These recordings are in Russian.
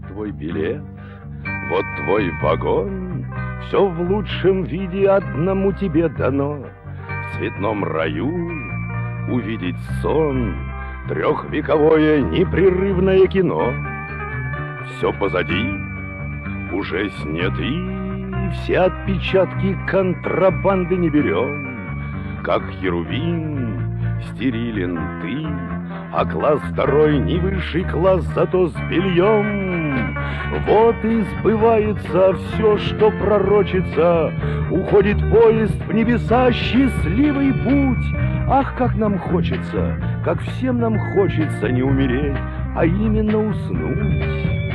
твой билет, вот твой вагон. Все в лучшем виде одному тебе дано. В цветном раю увидеть сон, трехвековое непрерывное кино. Все позади, уже сняты, все отпечатки контрабанды не берем. Как херувим стерилен ты, а класс второй не высший класс, зато с бельем. Вот и сбывается все, что пророчится. Уходит поезд в небеса, счастливый путь. Ах, как нам хочется, как всем нам хочется не умереть, а именно уснуть.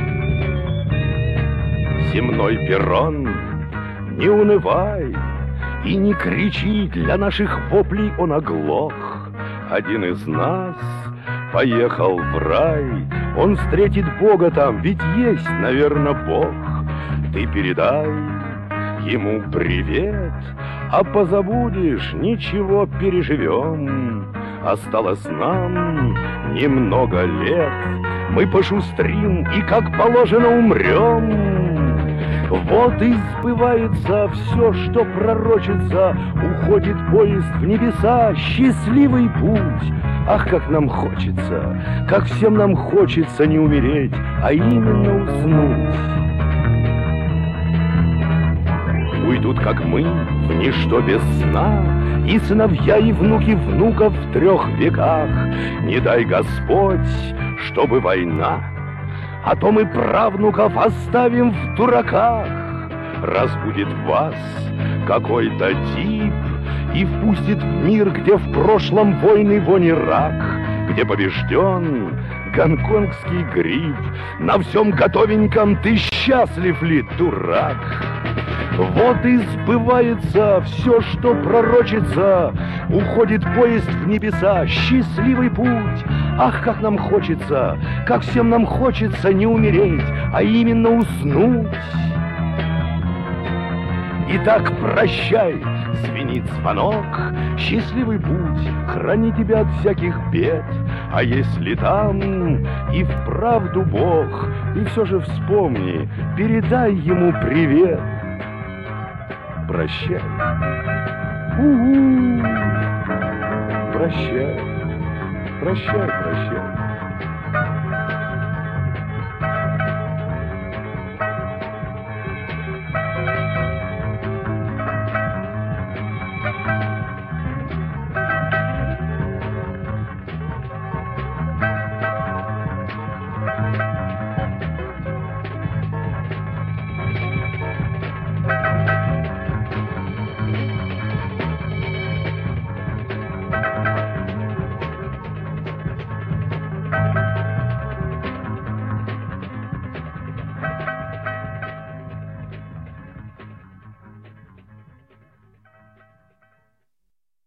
Земной перрон, не унывай и не кричи, для наших воплей он оглох. Один из нас поехал в рай, он встретит Бога там, ведь есть, наверное, Бог. Ты передай ему привет, а позабудешь, ничего, переживем. Осталось нам немного лет, мы пошустрим и, как положено, умрем. Вот и сбывается все, что пророчится. Уходит поезд в небеса, счастливый путь. Ах, как нам хочется, как всем нам хочется не умереть, а именно уснуть. Уйдут, как мы, в ничто без сна, и сыновья, и внуки внуков в 3 веках. Не дай Господь, чтобы война, а то мы правнуков оставим в дураках. Разбудит вас какой-то тип и впустит в мир, где в прошлом войны вони рак, где побежден гонконгский грипп. На всем готовеньком ты счастлив ли, дурак? Вот и сбывается все, что пророчится. Уходит поезд в небеса, счастливый путь. Ах, как нам хочется, как всем нам хочется не умереть, а именно уснуть. Итак, прощай, звенит звонок, счастливый путь, храни тебя от всяких бед. А если там и вправду Бог, ты все же вспомни, передай ему привет. Прощай, прощай, прощай, прощай.